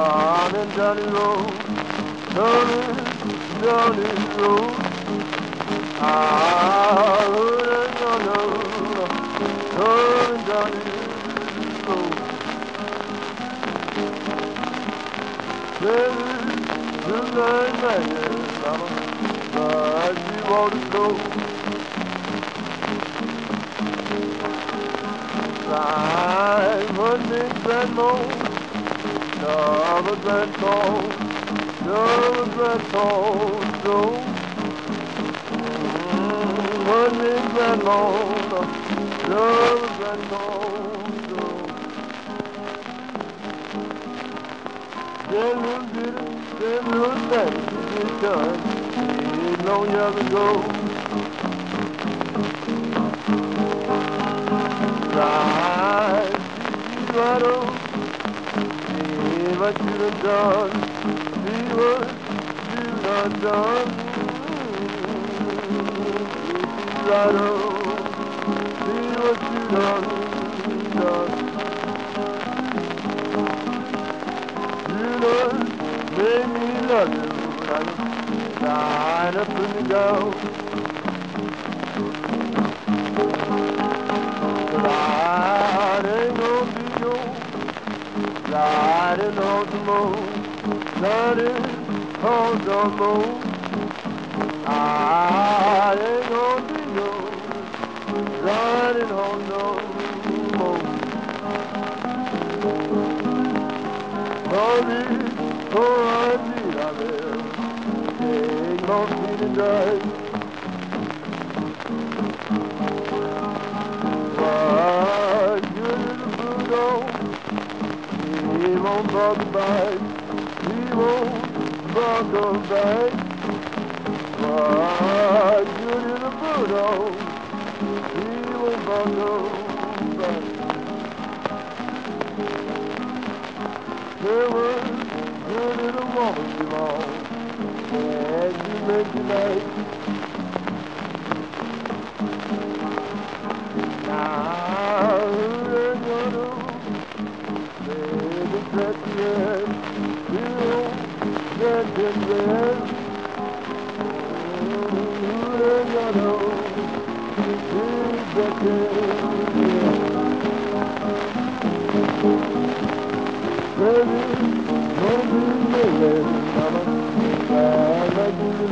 Running down the road, running down the road. Running down the road, running down the road. Baby, just like man, mama, but you want to go. I'm hunting that moon, double that cold, double that cold, so hunting that moon, double that cold, so them little things you done, ain't no years ago. Right, right on. See what you done done. See what you done done. Right on. See what you done done. You done made me love you. I'm trying to put me down. Riding on the moon, riding on the moon. I ain't gonna be no riding on the moon. Sorry, oh I need I live, ain't gonna see the day. Why, you little bulldog. He won't buck back, he won't buck back. Why, you little bulldog, he won't buck back. There was your little woman belong, and you made tonight. Now, who ain't gonna that yes, you get in there. You know, you get in. Baby, don't be mad, mama. I like you.